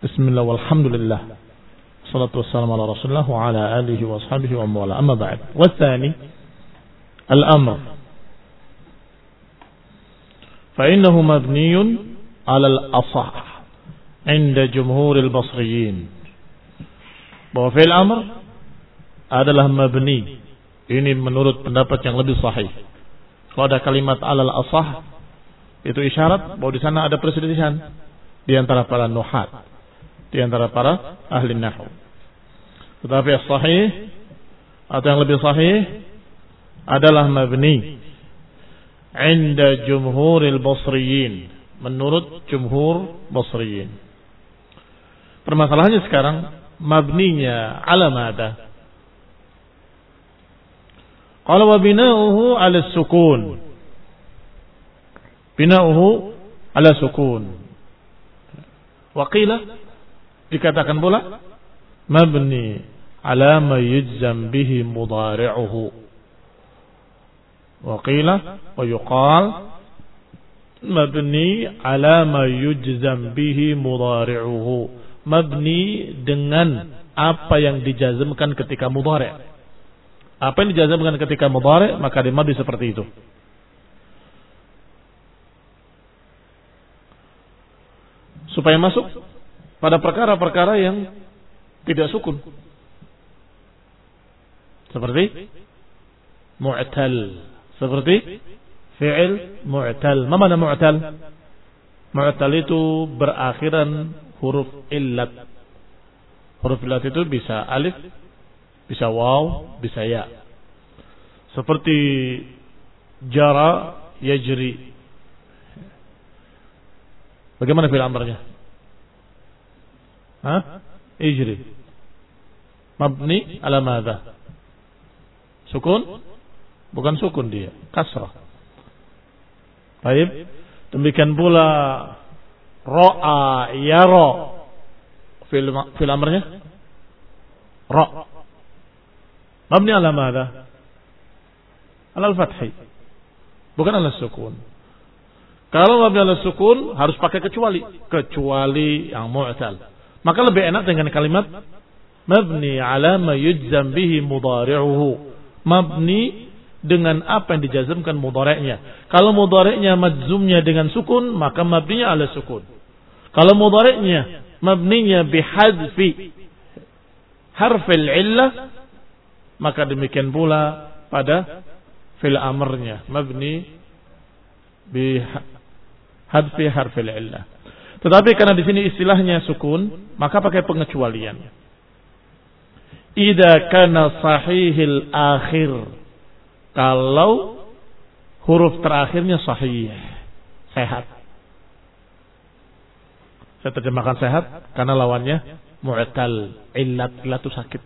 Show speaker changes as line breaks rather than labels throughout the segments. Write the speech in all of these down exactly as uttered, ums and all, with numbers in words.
Bismillah walhamdulillah. Salatu wassalamu ala Rasulillah wa ala alihi wa ashabihi wa mawala. Amma ba'd. Wathani al-amr. Fa innahu mabniyun ala al-asah 'inda jumhur al-basriyin. Bahwa fi'il amr adalah mabni. Ini menurut pendapat yang lebih sahih. Kalau ada kalimat alal asah, itu isyarat bahwa di sana ada perselisihan di antara para nuhat, di antara para ahli nahwu. Tetapi yang sahih atau yang lebih sahih adalah mabni 'inda jumhuril basriyin, menurut jumhur basriyin. Permasalahannya sekarang mabninya ala mada? Qala wa bina'uhu ala sukun. Bina'uhu ala sukun. Wa qila, dikatakan pula mabni ala ma yujzam bihi mudari'uhu. Wa qila wa yuqal mabni ala ma yujzam bihi mudari'uhu. Mabni dengan apa yang dijazmkan ketika mudhari'. Apa yang dijazmkan ketika mudhari', maka di mabni seperti itu. Supaya masuk pada perkara-perkara yang tidak sukun. Seperti mu'tal, seperti fi'il mu'tal. Ma mana mu'tal? Mu'tal itu berakhiran huruf illat. Huruf illat itu bisa alif, bisa waw, bisa ya. Seperti jara, yajri. Bagaimana fi'il amrnya? Hah? Ijri. Mabni ala madha? Sukun? Bukan sukun dia, kasrah. Baik. Demikian pula ra'a, yara. Fi'il fi'il amrnya? Ra. Mabni ala madha? Ala al-fathi. Bukan ala sukun. Kalau mabni ala sukun harus pakai kecuali, kecuali yang mu'tal. Maka lebih enak dengan kalimat mabni ala ma yujzam bihi mudhari'uhu. Mabni dengan apa yang dijazmkan mudhari'nya. Kalau mudhari'nya majzumnya dengan sukun, maka mabninya ala sukun. Kalau mudhari'nya mabninya bihadfi harfil illah, maka demikian pula pada fil amrnya mabni bihadfi harfil illah. Tetapi karena di sini istilahnya sukun, maka pakai pengecualian. Idza kana sahihil akhir, kalau huruf terakhirnya sahih, sehat. Saya terjemahkan sehat karena lawannya mu'tal, illat, illat itu sakit.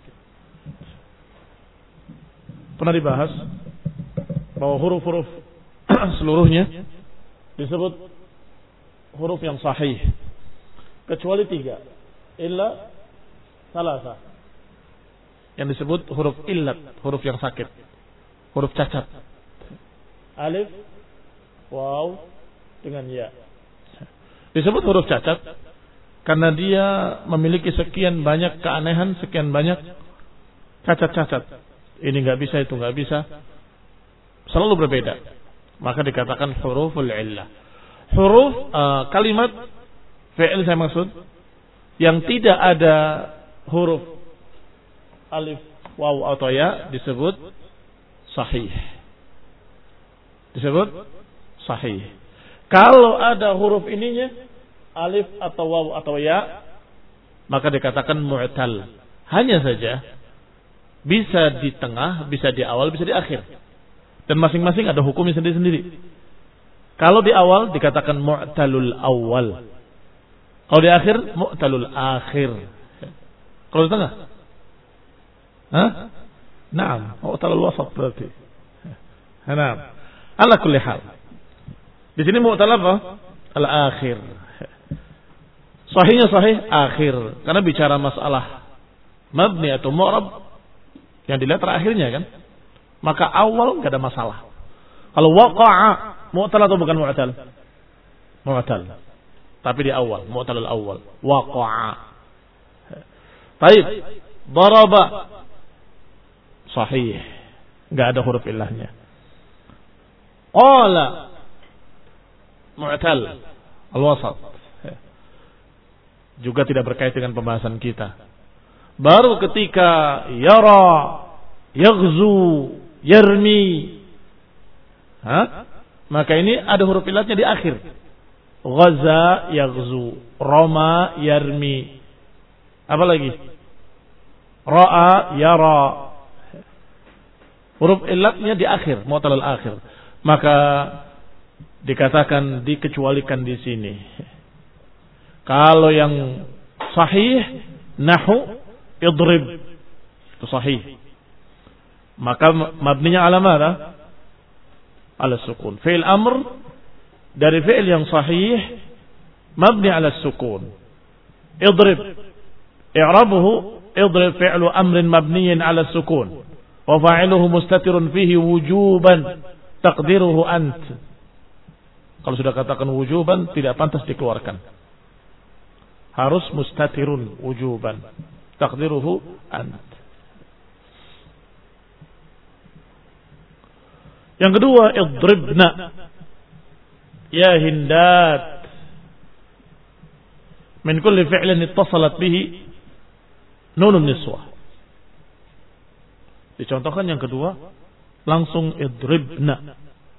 Pernah dibahas bahwa huruf-huruf seluruhnya disebut huruf yang sahih kecuali tiga, illa salasa, yang disebut huruf illat, huruf yang sakit, huruf cacat. Alif, waw dengan ya. Disebut huruf cacat karena dia memiliki sekian banyak keanehan, sekian banyak cacat-cacat. Ini nggak bisa, itu nggak bisa, selalu berbeda. Maka dikatakan huruful illah. Huruf uh, kalimat fi'il saya maksud yang tidak ada huruf alif, waw atau ya disebut sahih. Disebut sahih. Kalau ada huruf ininya alif atau waw atau ya, maka dikatakan mu'tal. Hanya saja bisa di tengah, bisa di awal, bisa di akhir. Dan masing-masing ada hukumnya sendiri-sendiri. Kalau di awal dikatakan mu'talul awal. Kalau di akhir mu'talul akhir. Kalau di tengah? Hah? Naam, mu'talul wasat berarti. Naam. Ala kulli hal. Di sini mu'tal apa? Al-akhir. Sahihnya sahih akhir. Karena bicara masalah mabni atau mu'rab, yang dilihat terakhirnya kan. Maka awal enggak ada masalah. Kalau waqa'a, mu'tal atau bukan mu'tal? Mu'tal. tapi di awal, mu'tal al-awwal. Waqa'a. Baik, daraba sahih, enggak ada huruf illahnya. Qala mu'tal al-wasat, juga tidak berkait dengan pembahasan kita. Baru ketika yara, yaghzu, yarmi, ha? Maka ini ada huruf illatnya di akhir. Ghaza, yaghzu, rama, yarmi. Apa lagi? Ra'a, yara. Huruf illatnya di akhir, mu'tal al-akhir. Maka dikatakan dikecualikan di sini. Kalau yang sahih nahu idrib, itu sahih. Maka mabninya ala mana? Ala sukun. Fi'il amr dari fi'il yang sahih mabni ala sukun. Idrib, i'rabuhu idrib fi'lu amrin mabniyin ala sukun wa fa'iluhu mustatirun fihi wujuban taqdiruhu ant. Kalau sudah katakan wujuban tidak pantas dikeluarkan. Harus mustatirun wujuban taqdiruhu ant. Yang kedua, idribna ya hindat min kulli fi'lin ittasalat bihi nunun niswah. Dicontohkan yang kedua, langsung idribna.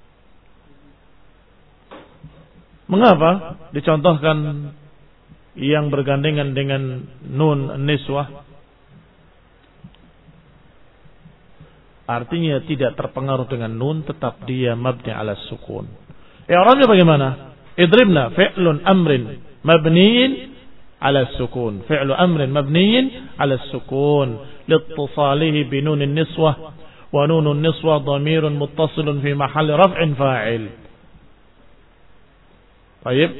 Mengapa dicontohkan yang bergandengan dengan nun niswah? Artinya tidak terpengaruh dengan nun, tetap dia mabni ala sukun. I'rabnya bagaimana? Idribna fi'lun amrin mabniyin ala sukun. Fi'lu amrin mabniyin ala sukun liittisalihi binunin niswah wa nunun niswah dhamirun muttasilun fi mahalli raf'in fa'il. Baik.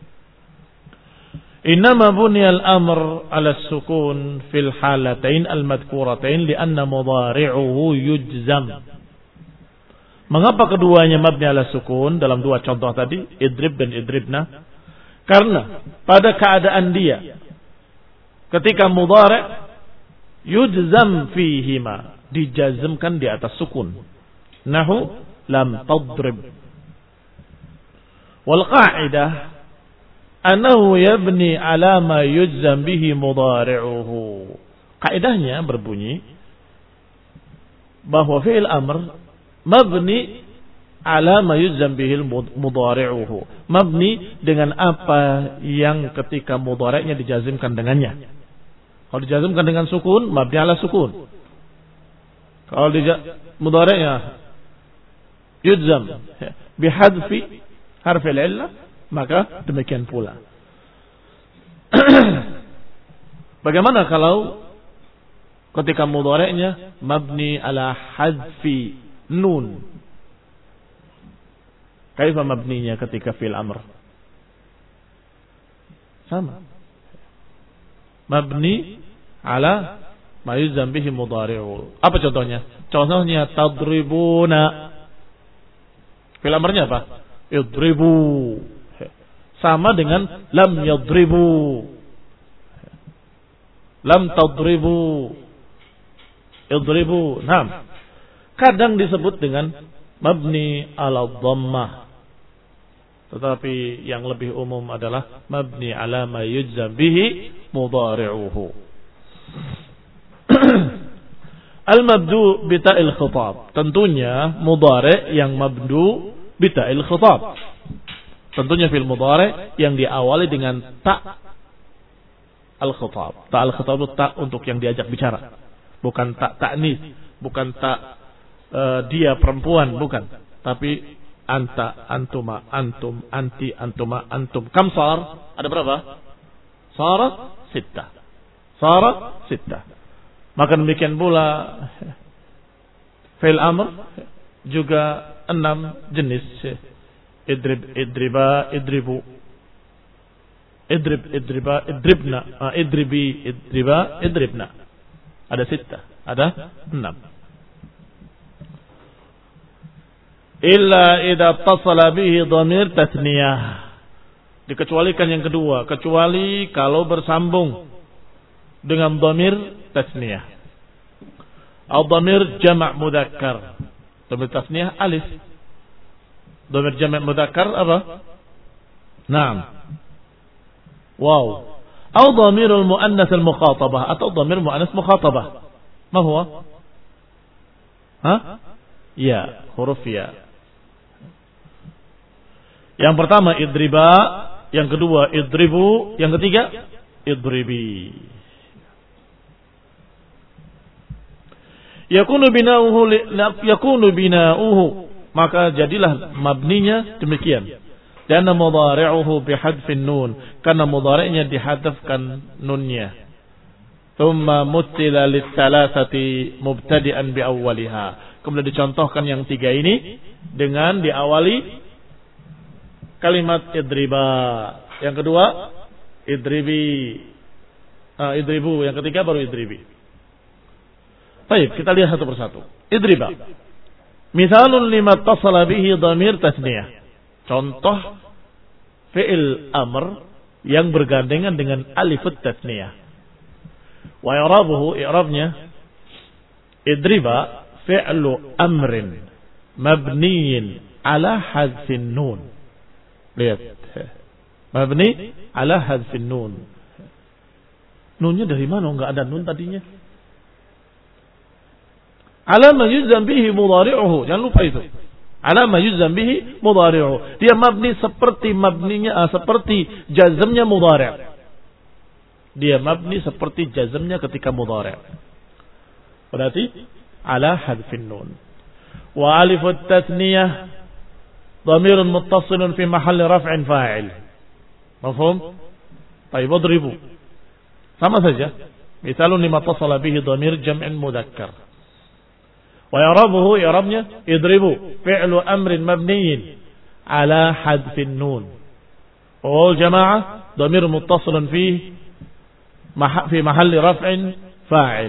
Innama buniya al-amr ala sukun fil halatain al-madhkuratain lianna mudhari'uhu yujzam. Mengapa keduanya mabni ala sukun dalam dua contoh tadi, idrib dan idribna? Karena pada keadaan dia ketika mudhari' yujzam fihima, dijazmkan di atas sukun. Nahu lam tadrib. Wal qa'idah annahu yabni ala ma yujzam bihi mudhari'uhu. Kaidahnya berbunyi bahwa fi'il amr mabni ala ma yujzam bihi mudhari'uhu. Mabni dengan apa yang ketika mudhari'nya dijazmkan dengannya. Kalau dijazmkan dengan sukun, mabni ala sukun. Kalau mudhari'nya yujzam bihadfi harfi al-illah, maka demikian pula. Bagaimana kalau ketika mudhari'nya mabni ala hadfi nun? Kaifa mabninya ketika fi'il amr? Sama. Mabni ala ma yuzam bihi mudhari'u. Apa contohnya? Contohnya tadribuna. Fi'il amrnya apa? Idribu. Sama dengan lam yadribu, lam tadribu, idribu. Nah, kadang disebut dengan mabni ala dhammah, tetapi yang lebih umum adalah mabni ala ma yujzam bihi mudhari'uhu. Al-mabdu bita'il khitab, tentunya mudhari' yang mabdu bita'il khitab. Tentunya fil mudhari' yang diawali dengan ta al-khitab. Ta al-khitab itu ta untuk yang diajak bicara. Bukan ta ta'nis, bukan ta uh, dia perempuan, bukan. Tapi anta, antuma, antum, anti, antuma, antum. Kam sar? Ada berapa? Sara sittah. Sara sittah. Maka demikian pula fil amr juga enam jenis. Idrib, idriba, idribu, idrib, idriba, idribna, uh, idribi, idriba, idribna. Ada sita, ada enam. Illa idza tasala bihi dhamir tatniyah. Dikecualikan yang kedua, kecuali kalau bersambung dengan dhamir tasniyah. Al-dhamir jama' mudzakkar. Dhamir tasniyah alif. Dhamir jama' mudzakkar apa? Naam. Wow. Atau dhamirul muannas al-mukhatabah atau dhamir muannas mukhatabah. Ma huwa? Hah? Ya, huruf ya. Yang pertama idriba, yang kedua idribu, yang ketiga idribi. Yakunu bina'uhu yakunu bina'uhu, maka jadilah mabninya demikian. Dan mudhari'uhu bihadfin nun, karena mudhari'nya dihadafkan nunnya. Thumma muttila lit-thalathati mubtadi'an bi awwaliha. Kemudian dicontohkan yang tiga ini dengan diawali kalimat idriba. Yang kedua idribi. Ah, idribu, yang ketiga baru idribi. Baik, kita lihat satu persatu. Idriba. Misalun lima tasala bihi dhamir tasniyah. Contoh fi'il amr yang bergandengan dengan alif tasniyah. Wa i'rabuhu, i'rabnya idriba fi'lu amrin mabniyin ala hadfin nun. Lihat. Mabni ala hadfin nun. Nunnya dari mana? Enggak ada nun tadinya. Ala ma yuzam bihi mudhari'uhu. Jangan lupa itu. Ala ma yuzam bihi mudhari'uhu. Dia mabni seperti mabninya, ah, seperti jazmnya mudhari'. Dia mabni seperti jazmnya ketika mudhari'. Berarti ala hadfin nun. Wa alifut tathniyah dhamirun muttasilun fi mahalli raf'in fa'il. Mafhum? Baik, idribu. Sama saja. Misalun lima tasala bihi dhamir jam'in mudzakkar. Wa i'rabuhu, i'rabnya idribu fi'lu amrin mabniyin ala hadfin nun. Wa jama'ah dhamir muttasilun fi fi mahalli raf'in fa'il.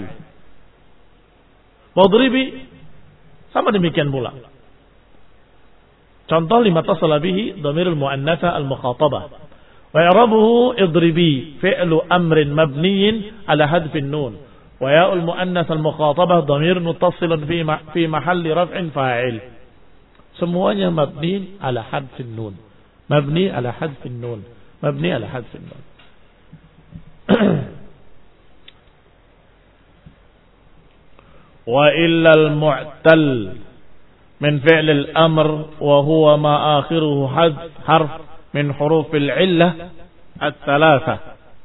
Wadribi sama demikian pula. Contoh lima tasala bihi dhamirul muannatsa al-mukhatabah. Wa i'rabuhu idribi fi'lu amrin mabniyin ala hadfin nun. Wa ya'ul muannats al-mukhatabah dhamir muttasilun fi fi mahalli raf'in fa'il. Semuanya mabni ala hadfin nun. Mabni ala hadfin nun. Mabni ala hadfin nun. Wa illa al-mu'tal min fi'l al-amr wa huwa ma akhiruhu hadf harf min huruf al-'illah ats-tsalatsa.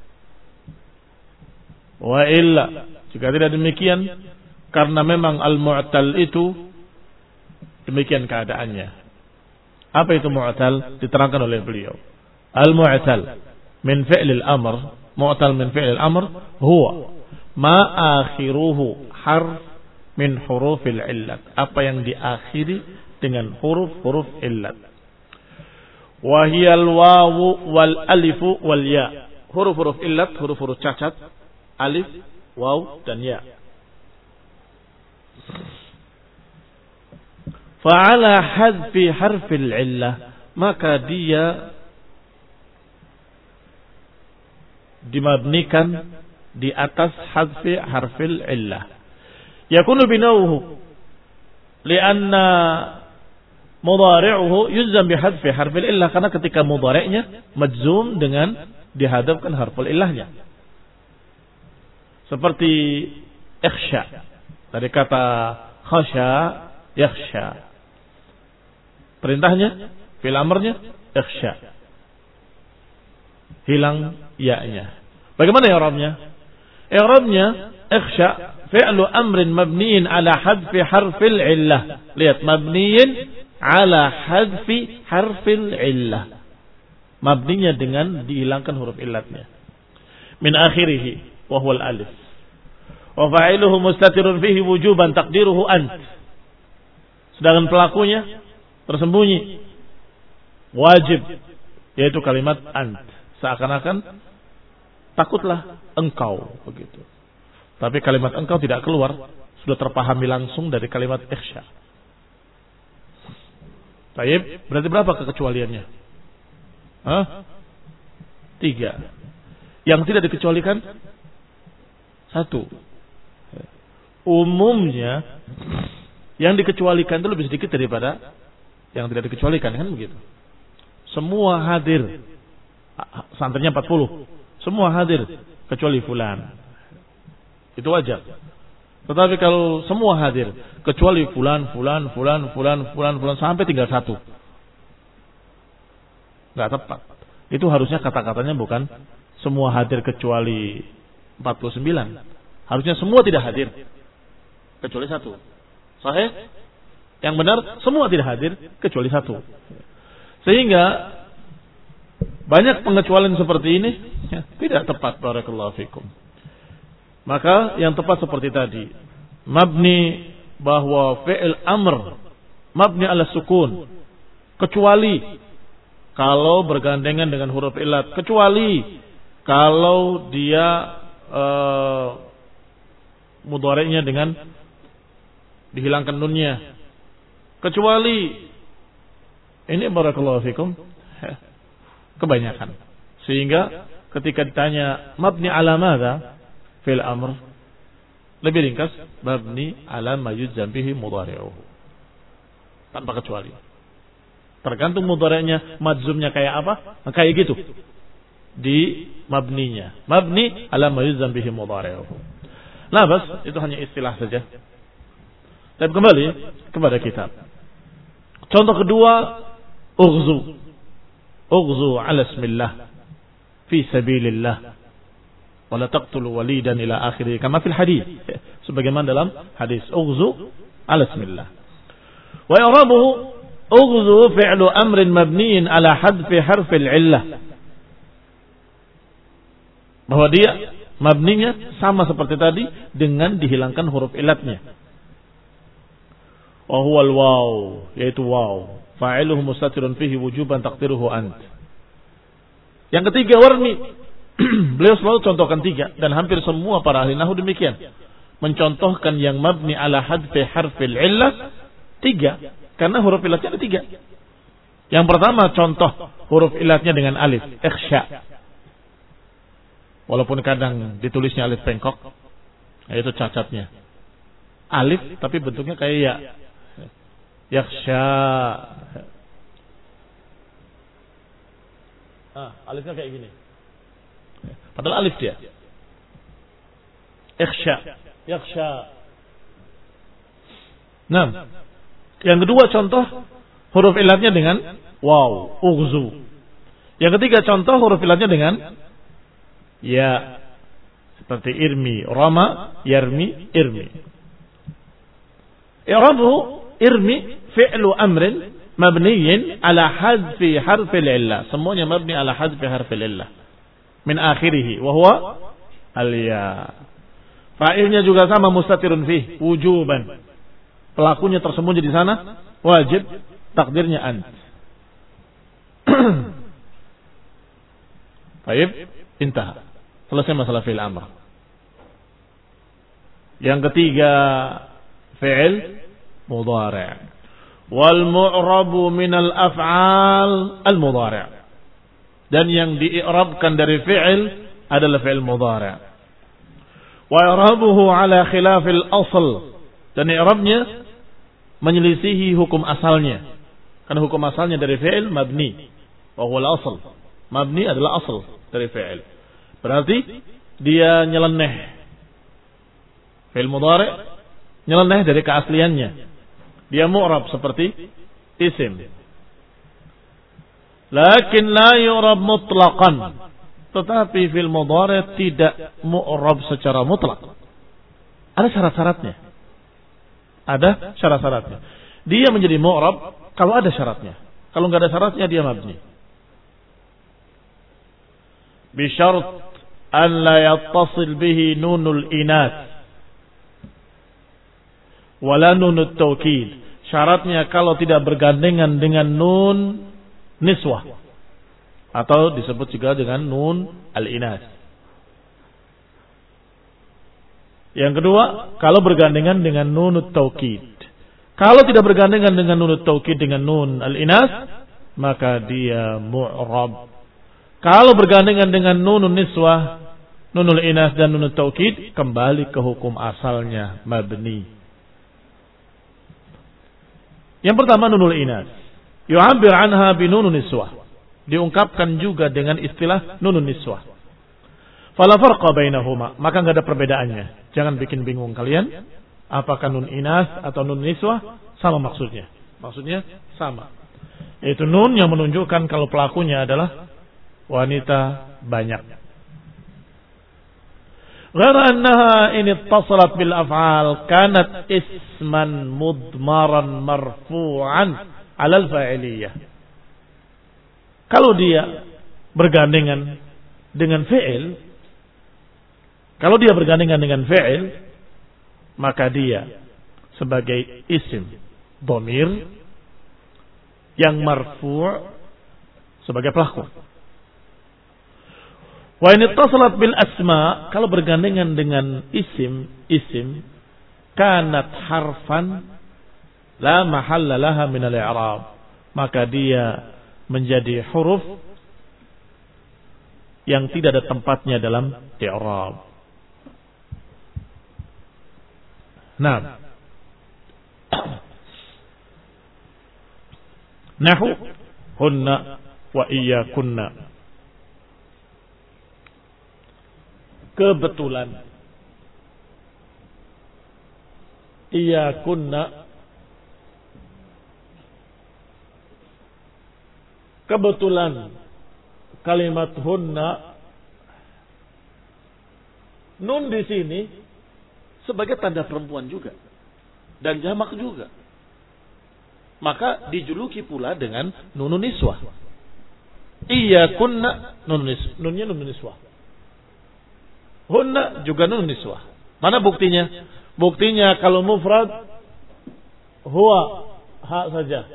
Wa illa, jika tidak demikian, karena memang al-mu'tal itu demikian keadaannya. Apa itu mu'tal? Diterangkan oleh beliau. Al-mu'tal min fi'l al-amr, mu'tal min fi'l al-amr huwa ma akhiruhu harf min hurufil illat, apa yang diakhiri dengan huruf-huruf illat. Wa hiyal wawu wal alifu wal ya. Huruf-huruf illat, huruf-huruf cacat, alif, waw dan ya. Fa'ala hadfi harfil illah, maka dia dimabnikan di atas hadfi harfil illah. Yakunu binauhu lianna mudhari'uhu yuzam bihadfi harfil illah, karena ketika mudhari'nya majzum dengan dihadapkan harful illahnya. Seperti ikhsha, dari kata khasya yakhsha. Perintahnya, fi'il amrnya ikhsha. Hilang ya-nya. Bagaimana i'rabnya? I'rabnya ikhsha fi'lu amrin mabniin ala hadfi harfil illah. Lihat, mabniin ala hadfi harfil illah. Mabninya dengan dihilangkan huruf illatnya. Min akhirih wa huwa al-alif. Wa fa'iluhu mustatirun fihi wujuban taqdiruhu ant. Sedangkan pelakunya tersembunyi wajib, yaitu kalimat ant. Seakan-akan takutlah engkau, begitu. Tapi kalimat engkau tidak keluar, sudah terpahami langsung dari kalimat ikhsha. Baik, berarti berapa kekecualiannya? Hah? Tiga. Yang tidak dikecualikan satu. Umumnya yang dikecualikan itu lebih sedikit daripada yang tidak dikecualikan, kan begitu. Semua hadir. Santrinya empat puluh. Semua hadir kecuali fulan. Itu wajar. Tetapi kalau semua hadir kecuali fulan, fulan, fulan, fulan, fulan, fulan sampai tinggal satu, nggak tepat. Itu harusnya kata-katanya bukan semua hadir kecuali empat puluh sembilan. Harusnya semua tidak hadir kecuali satu. Sahih? Yang benar semua tidak hadir kecuali satu. Sehingga banyak pengecualian seperti ini ya, tidak tepat. Barakallahu fikum. Maka yang tepat seperti tadi, mabni bahwa fi'il amr mabni ala sukun, kecuali kalau bergandengan dengan huruf illat, kecuali kalau dia uh, mudhari'nya dengan dihilangkan nunnya, kecuali ini barakallahu fikum kebanyakan. Sehingga ketika ditanya mabni ala madza fil amr, lebih ringkas mabni ala ma yujzam bihi mudhari'uhu, tanpa kecuali. Tergantung mudhari'nya, majzumnya kayak apa, kayak gitu di mabninya. Mabni ala ma yujzam bihi mudhari'uhu. Nah, bas, itu hanya istilah saja. Tapi kembali kepada kitab. Contoh kedua, ughzu. Ughzu ala ismillah fi sabilillah. Wala taqtulu walidan ila akhirih kama fil hadis. Sebagaimana dalam hadis, ughzu ala ismillah. Wa i'rabuhu ughzu fi'lu amrin mabniin ala hadfi harfil illah. Bahwa dia mabninya sama seperti tadi dengan dihilangkan huruf ilatnya. Wa huwa al-waw, yaitu waw. Fa'iluhu mustatirun fihi wujuban taqdiruhu ant. Yang ketiga, warmi. Beliau selalu contohkan tiga, dan hampir semua para ahli nahwu demikian. Mencontohkan yang mabni ala hadfi harfil illah tiga, karena huruf ilatnya ada tiga. Yang pertama contoh huruf ilatnya dengan alif, ikhsya. Walaupun kadang ditulisnya alif bengkok, itu cacatnya. Alif tapi bentuknya kayak ya. Yakhsha. Ah, alifnya kayak gini. Padahal alif dia. Ikhsha, yakhsha. Nah, yang kedua contoh huruf ilatnya dengan waw, ughzu. Yang ketiga contoh huruf ilatnya dengan ya, seperti irmi, rama, yarmi, irmi. I'rabuhu irmi fi'lu amrin mabniyin ala hadfi harfil illah. Semuanya mabni ala hadfi harfil illah min akhirih wa huwa al-ya. Fa'ilnya juga sama, mustatirun fih wujuban. Pelakunya tersembunyi di sana, wajib, takdirnya ant. Baik, intah. Selesai masalah fi'il amr. Yang ketiga, fi'il mudhari'. Wal mu'rabu minal af'al al-mudhari'. Dan yang di'irabkan dari fi'il adalah fi'il mudhari'. Wa i'rabuhu ala khilafil asl. Dan i'rabnya menyelisihi hukum asalnya. Karena hukum asalnya dari fi'il mabni. Wa huwa al-asl. Mabni adalah asal dari fi'il. Berarti dia nyeleneh. Fi'il mudhari' nyeleneh dari keasliannya. Dia mu'rab seperti isim. Lakin la yu'rab mutlaqan. Tetapi fi'il mudhari' tidak mu'rab secara mutlak. Ada syarat-syaratnya. Ada syarat-syaratnya. Dia menjadi mu'rab kalau ada syaratnya. Kalau enggak ada syaratnya dia mabni. Bisyarat an la yattasil bihi nunul inath wala nunut tawkid. Syaratnya kalau tidak bergandengan dengan nun niswah, atau disebut juga dengan nun al-inath. Yang kedua, kalau bergandengan dengan nunut tawkid. Kalau tidak bergandengan dengan nunut tawkid dengan nun al-inath, maka dia mu'rab. Kalau bergandengan dengan nunun niswah, nunul inas dan nunut taukid, kembali ke hukum asalnya, mabni. Yang pertama nunul inas, yu'abbir anha bi nunun niswah, diungkapkan juga dengan istilah nunun niswah. Fala farqa bainahuma, maka enggak ada perbedaannya. Jangan bikin bingung kalian, apakah nun inas atau nun niswah, sama maksudnya. Maksudnya sama. Yaitu nun yang menunjukkan kalau pelakunya adalah wanita banyak. غير أنها إن اتصلت بالأفعال كانت اسما مضمرا مرفوعا على الفاعلية. Kalau dia bergandengan dengan fi'il, kalau dia bergandengan dengan fi'il, maka dia sebagai isim dhamir yang marfu' sebagai pelaku. Wa in ittasalat bil asma, kalau bergandengan dengan isim, isim kanat harfan la mahalla laha min al-i'rab, maka dia menjadi huruf yang tidak ada tempatnya dalam i'rab. Nah, nahu hunna wa iyyakunna, kebetulan, iya kunna, kebetulan kalimat hunna, nun di sini sebagai tanda perempuan juga dan jamak juga, maka dijuluki pula dengan nunun niswah. Iya kunna nun niswah, nunnya nun niswah. Hunna juga nun niswah. Mana buktinya? Buktinya kalau mufrad huwa ha saja.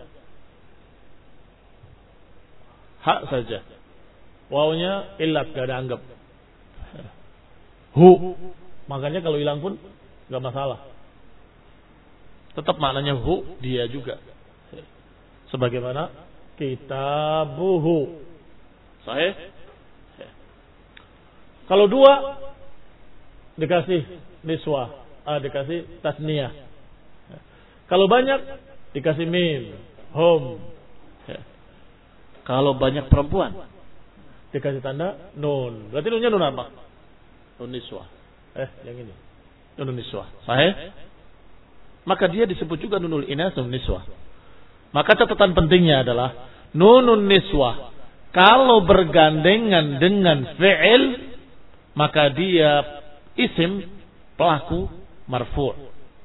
Ha saja. Wawnya ilat, gak ada anggap. Hu. Makanya kalau hilang pun gak masalah. Tetap maknanya hu, dia juga. Sebagaimana kitabuhu. Sahih? Kalau dua dikasih niswah, ah, dikasih tasniyah. Kalau banyak dikasih mim, hum. Kalau banyak perempuan dikasih tanda nun. Berarti nunnya nun apa? Nun niswah. Eh, yang ini. Nun niswah. Sahih? Maka dia disebut juga nunul inas, nun niswah. Maka catatan pentingnya adalah nunun niswah kalau bergandengan dengan fi'il, maka dia isim pelaku marfu'.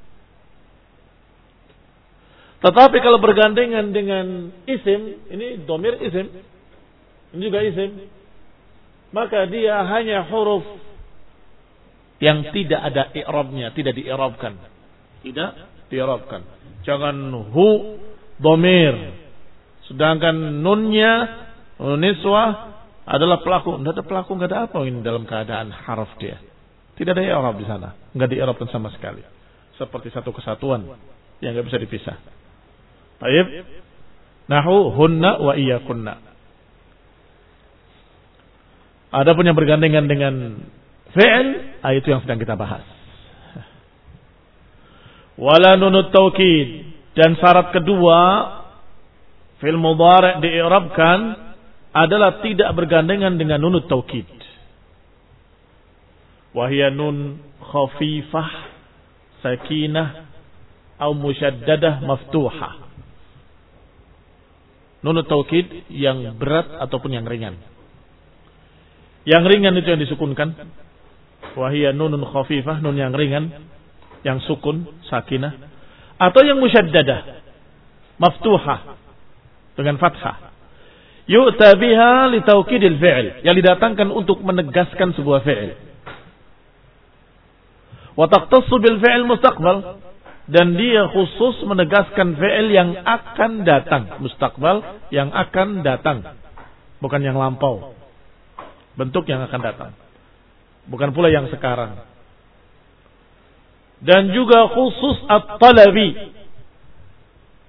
Tetapi kalau bergandengan dengan isim, ini dhamir isim, ini juga isim, maka dia hanya huruf yang tidak ada i'rabnya, tidak di-i'rabkan. Tidak di-i'rabkan. Jangan hu dhamir, sedangkan nunnya niswah adalah pelaku. Tidak ada pelaku, tidak ada apa ini dalam keadaan harf dia. Tidak ada i'rab di sana, enggak di-i'rabkan sama sekali. Seperti satu kesatuan yang enggak bisa dipisah. Baik. Nahu hunna wa iyyakunna. Adapun yang bergandengan dengan fi'il, itu yang sedang kita bahas. Wala nunut taukid, dan syarat kedua fi'il mudhari' di-i'rabkan adalah tidak bergandengan dengan nunut taukid. Wahia nun khafifah, sakinah, atau musyaddadah maftuhah. Nun taukid yang berat ataupun yang ringan. Yang ringan itu yang disukunkan. Wahia nunun khafifah, nun yang ringan, yang sukun, sakinah. Atau yang musyaddadah, maftuhah, dengan fathah. Yu'ta biha li taukidil fi'il, yang didatangkan untuk menegaskan sebuah fi'il. Wa taqtassu bil fi'il mustaqbal, dan dia khusus menegaskan fi'il yang akan datang, mustaqbal yang akan datang, bukan yang lampau. Bentuk yang akan datang, bukan pula yang sekarang. Dan juga khusus at-talabi.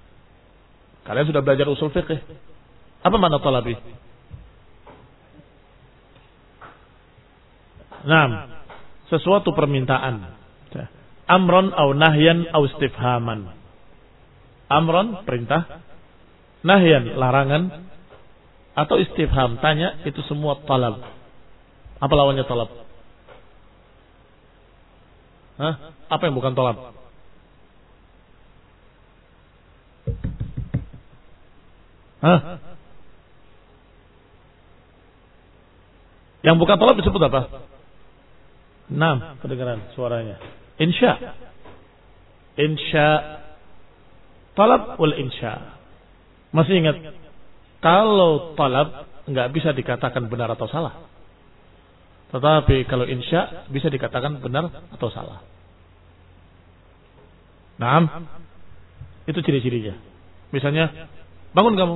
Kalian sudah belajar usul fiqh. Apa makna talabi? Naam. Sesuatu permintaan. Amron au nahyan au istifhaman. Amron perintah, nahyan larangan, atau istifham tanya, itu semua talab. Apa lawannya talab? Hah? Apa yang bukan talab? Hah? Yang bukan talab disebut apa? Naam, kedengaran suaranya. Insya. Insya. Talab wal insya. Masih ingat? Kalau talab nggak bisa dikatakan benar atau salah. Tetapi kalau insya bisa dikatakan benar atau salah. Naam. Itu ciri-cirinya. Misalnya, bangun kamu.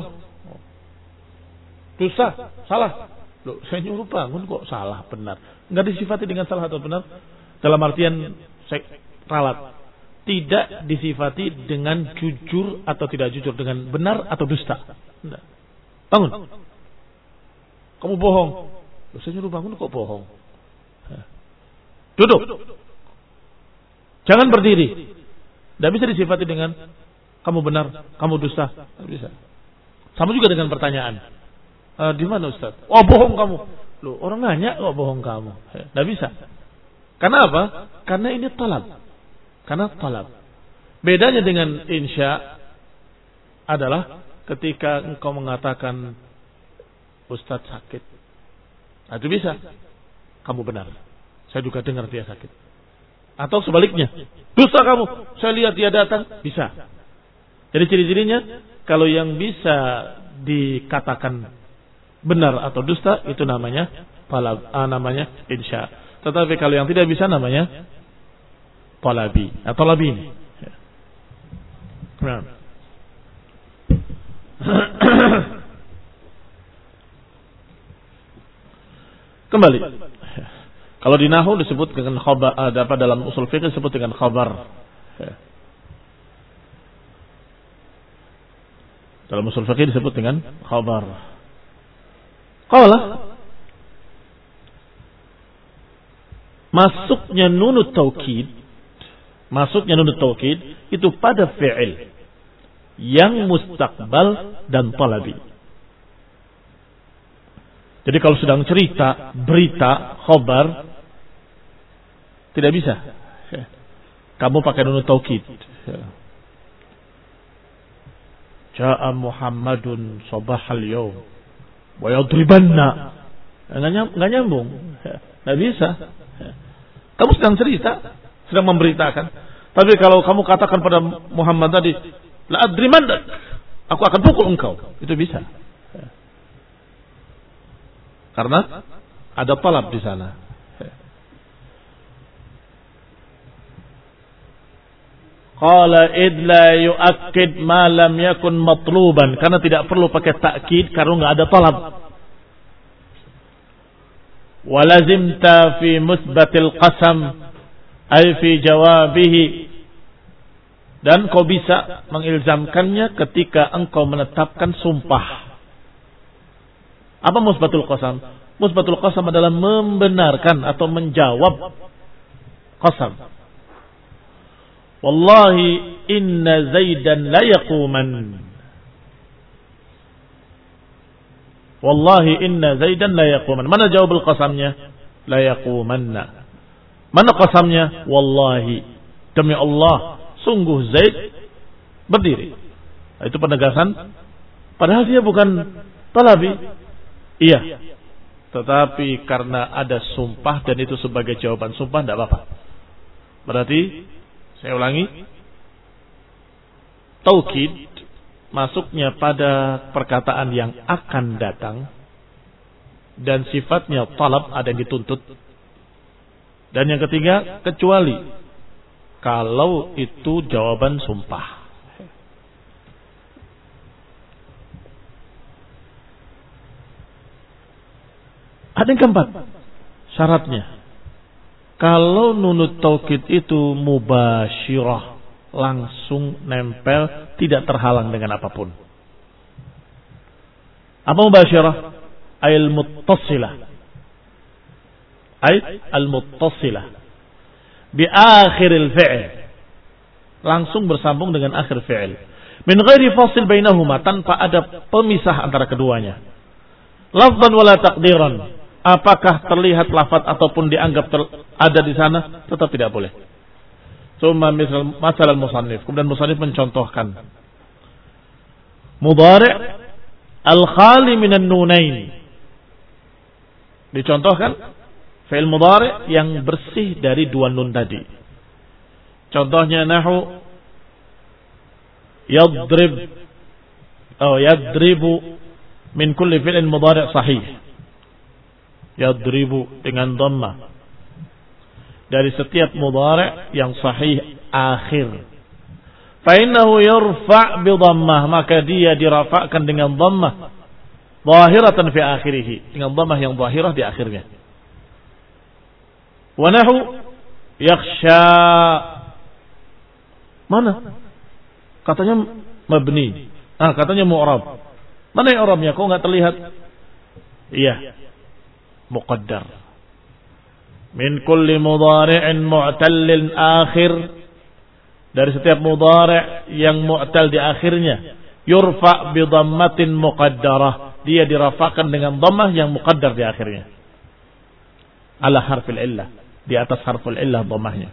Dosa, salah. Loh, saya nyuruh bangun kok salah, benar. Nggak disifati dengan salah atau benar. Dalam artian saya ralat. Tidak disifati dengan jujur atau tidak jujur, dengan benar atau dusta. Tidak. Bangun. Kamu bohong. Loh, saya nyuruh bangun kok bohong. Duduk. Jangan berdiri. Tidak bisa disifati dengan kamu benar, kamu dusta. Tidak bisa. Sama juga dengan pertanyaan. E, di mana Ustaz? Oh, bohong kamu. Loh, orang nanya kok bohong kamu. Tidak bisa. Karena apa? Karena ini talab. Karena talab. Bedanya dengan insya adalah ketika engkau mengatakan Ustaz sakit. Nah, itu bisa. Kamu benar. Saya juga dengar dia sakit. Atau sebaliknya. Dusta kamu. Saya lihat dia datang. Bisa. Jadi ciri-cirinya, kalau yang bisa dikatakan benar atau dusta, itu namanya talab, ah, namanya insya. Tetapi kalau yang tidak bisa namanya talabi atau labini. Nah. Kembali. Kalau di nahwu disebut dengan khabar, ada apa dalam usul fikih disebut dengan khabar. Dalam usul fikih disebut dengan khabar. Qala masuknya nunut taukid, masuknya nunut taukid itu pada fi'il yang mustaqbal dan talabi. Jadi kalau sedang cerita, berita, khabar, tidak bisa. Kamu pakai nunut taukid. Ja'a Muhammadun sabahal yawm wa yadribanna. Enggak nyambung. Enggak bisa. Kamu sedang cerita, sedang memberitakan. Tapi kalau kamu katakan pada Muhammad tadi, la adrimandak, aku akan pukul engkau. Itu bisa. Karena ada talab di sana. Qala id la yu'akkid ma lam yakun matluban, karena tidak perlu pakai takkid karena enggak ada talab. Walazimta fi musbatil qasam ay fi jawabihi, dan kau bisa mengilzamkannya ketika engkau menetapkan sumpah. Apa musbatul qasam? Musbatul qasam adalah membenarkan atau menjawab qasam. Wallahi inna Zaidan la yaquman. Wallahi inna Zaidan la yaquman. Mana jawab qasamnya? La yaqumanna. Mana qasamnya? Wallahi, demi Allah, sungguh Zaid berdiri. Itu penegasan. Padahal dia bukan talabi. Iya. Tetapi karena ada sumpah dan itu sebagai jawaban sumpah, tidak apa-apa. Berarti saya ulangi, taukid masuknya pada perkataan yang akan datang dan sifatnya talab, ada yang dituntut. Dan yang ketiga, kecuali kalau itu jawaban sumpah. Ada yang keempat, syaratnya kalau nunut taukid itu mubasyirah, langsung nempel, tidak terhalang dengan apapun. Apa mubasyirah? Ail muttasilah. Ay al-muttasilah bi akhiril fi'l, langsung bersambung dengan akhir fi'il, min ghairi fasil bainahuma, tanpa ada pemisah antara keduanya. Lafzan wala taqdiran, apakah terlihat lafaz ataupun dianggap ter, ada di sana, tetap tidak boleh. Summa misal masalah musannif, kemudian musannif mencontohkan mudhari' al-khali minan nunain, dicontohkan fi'il mudhari' yang bersih dari dua nun tadi. Contohnya nahu yadrib atau yadribu min kulli fi'lin mudhari' sahih. Yadribu dengan dhammah dari setiap mudhari' yang sahih akhir. Fa innahu yurfa' bi dhammah, maka dia dirafa'kan dengan dhammah zahiratan fi akhirih, dengan dhammah yang zahirah di akhirnya. Wa nahu yakhsha, mana? Katanya mabni. Ah, katanya mu'rab. Mana i'rabnya? Kok enggak terlihat? Iya. Muqaddar. Min kulli mudhari'in mu'tallin akhir, dari setiap mudhari' yang mu'tal di akhirnya, yurfa' bi dhammatin muqaddarah, dia dirafa'kan dengan dhammah yang muqaddar di akhirnya. Ala harfil illah, di atas harful illah dhammahnya.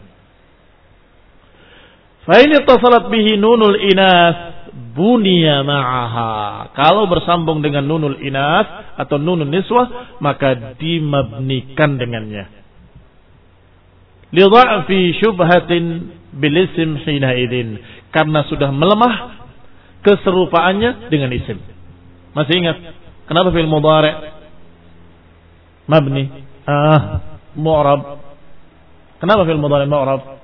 Fa in ittasalat bihi nunul inas buniya ma'aha, kalau bersambung dengan nunul inas atau nunul niswah, maka dimabnikan dengannya. Li dha'fi syubhatin bil ism hina idzin, karena sudah melemah keserupaannya dengan isim. Masih ingat kenapa fi'il mudhari' mabni ah mu'rab? Kenapa fi'il mudhari' mu'rab?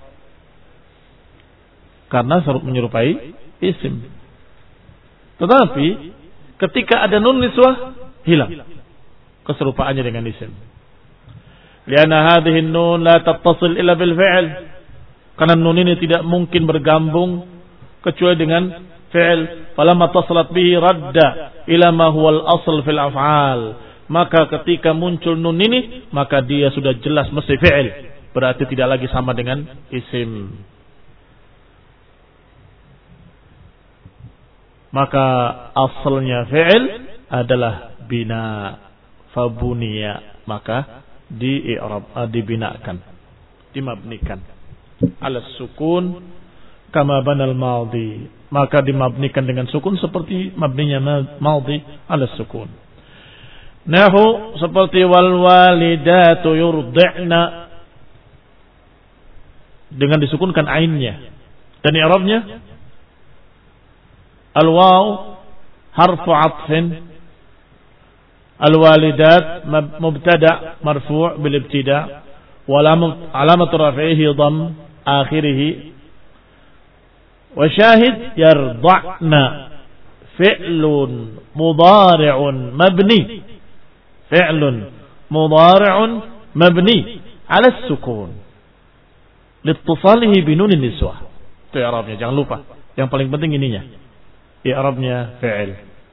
Karena menyerupai isim. Tetapi ketika ada nun niswah, hilang keserupaannya dengan isim. Lianna hadhihi nun la tattasil illa bil fi'l, karena nun ini tidak mungkin bergabung kecuali dengan fi'il. Falamma tasalat bihi radda ila ma huwa al-asl fil af'al, maka ketika muncul nun ini, maka dia sudah jelas mesti fi'il, berarti tidak lagi sama dengan isim. Maka asalnya fi'il adalah bina, fabuniya, maka di i'rab, dibinakan, dimabnikan ala sukun kama banal madhi, maka dimabnikan dengan sukun seperti mabninya madhi ala sukun. Nahu seperti wal walidatu yurdi'na, dengan disukunkan ainnya, dan i'rabnya al-waw harfu 'athfin, al-walidat mubtada' marfu' bil ibtida' wa alamat raf'ihi dhamm akhirih, wa syahid yarda'na fi'lun mudhari'un mabni, fi'lun mudhari'un mabni 'ala as-sukun liittisalihi bi nun niswah. Itu i'rabnya, jangan lupa. Yang paling penting ininya. I'rabnya fi'il.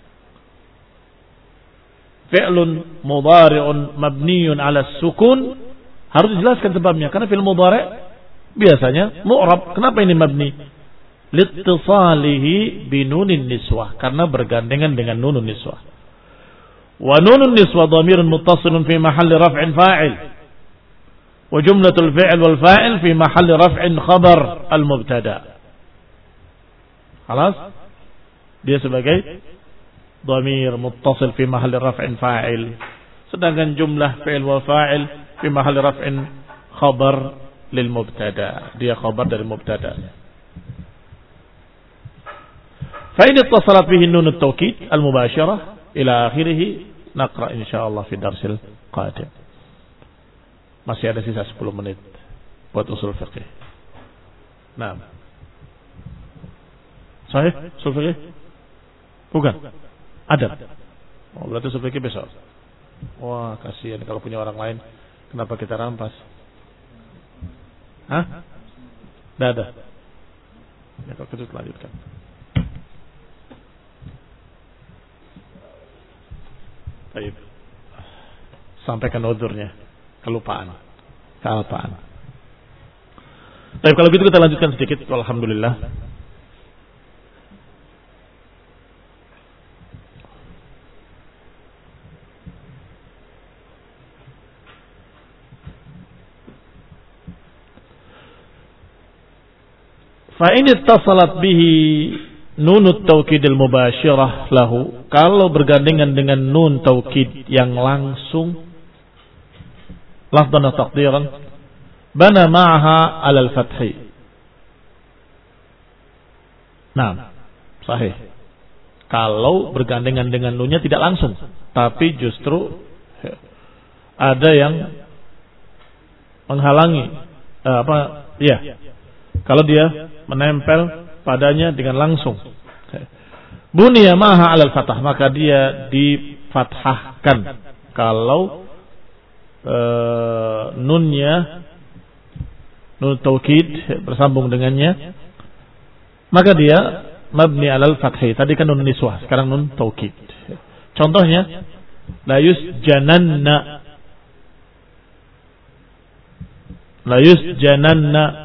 Fi'lun mudhari'un mabniun 'ala sukun, harus dijelaskan sebabnya, karena fi'il mudhari' biasanya mu'rab. Kenapa ini mabni? Littisalihi bi nunin niswah, karena bergandengan dengan nunun niswah. Wa nunun niswah dhamirun muttasilun fi mahalli raf'in fa'il, wa jumlatul fi'il wal fa'il fi mahalli raf'in khabar al-mubtada. Khalas? Dia sebagai dhamir muttasil fi mahalli raf'in fa'il, sedangkan jumlah fi'il wa fa'il fi mahalli raf'in khabar lil mubtada, dia khabar dari mubtada. Fa in ittasalat bihi nun at-tawkid al-mubashirah ila akhirih, naqra insyaallah fi darsil qadim. Masih ada sisa sepuluh menit buat usul fiqh. Naam. Sahih usul fiqh? Bukan. Adab. Oh, berarti usul fikih besok. Wah, kasihan kalau punya orang lain. Kenapa kita rampas? Hah? Tidak ada. Ya, kalau kita lanjutkan. Baik. Sampaikan uzurnya, kelupaan. kealpaan. Baik, kalau gitu kita lanjutkan sedikit. Alhamdulillah. Fa in ittasalat bihi nunut taukidil mubashirah lahu, kalau bergandengan dengan nun taukid yang langsung, lafdan wa taqdiran, bana ma'aha alal fathi. Nah, sahih. Kalau bergandengan dengan nunnya tidak langsung, tapi justru ada yang menghalangi, eh, apa? Ya, kalau dia menempel padanya dengan langsung. Buniya maha alal fathah, maka dia difathahkan. Kalau e, nunnya nun taukid bersambung dengannya, maka dia mabni alal fathhi. Tadi kan nun niswah, sekarang nun taukid. Contohnya, la yusjananna, la yusjananna.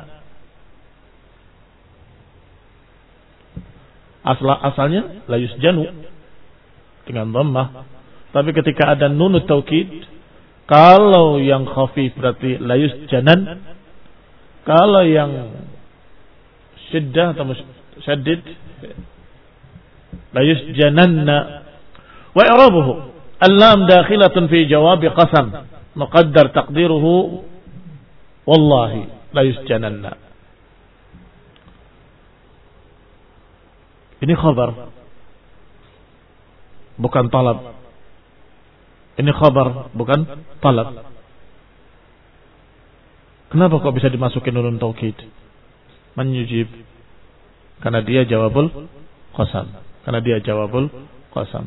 Asal asalnya la yusjanu dengan dhammah, tapi ketika ada nun taukid, kalau yang khafif berarti la yusjanan, kalau yang syiddah atau syaddid la yusjananna. Wa i'rabuhu al-lam dakhilatun fi jawab qasam muqaddar taqdiruhu wallahi la yusjananna. Ini khabar, bukan talab. Ini khabar, bukan talab. Kenapa kok bisa dimasukin nunun taukid? Menyujib. Karena dia jawabul qasam. Karena dia jawabul qasam.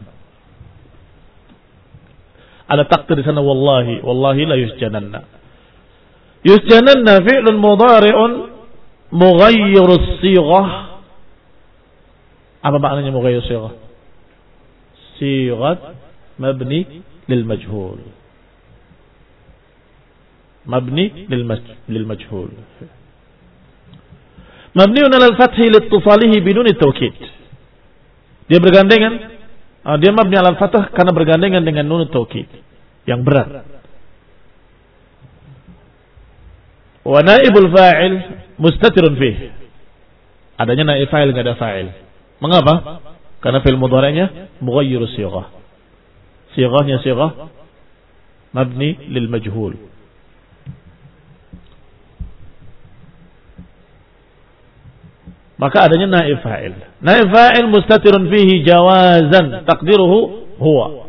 Ada takdir di sana, wallahi, wallahi la yusjananna. Yusjananna fi'lun mudhari'un mughayyirus sighah. Apa maknanya mughayyir sighah? Sighat mabni lil majhul. Mabni lil lil majhul. Mabniun 'ala al-fath li ittisalihi bidun at-taukid. Dia bergandengan, uh, dia mabni 'ala al-fath karena bergandengan dengan nun taukid yang berat. Wa naibul fa'il mustatirun fihi. Adanya naib fa'il, enggak ada fa'il. Mengapa? Karena fi'il mudhari'nya mughayyir sighah. Sighahnya sighah mabni lil majhul. Maka adanya naib fa'il. Naib fa'il mustatirun fihi jawazan taqdiruhu huwa.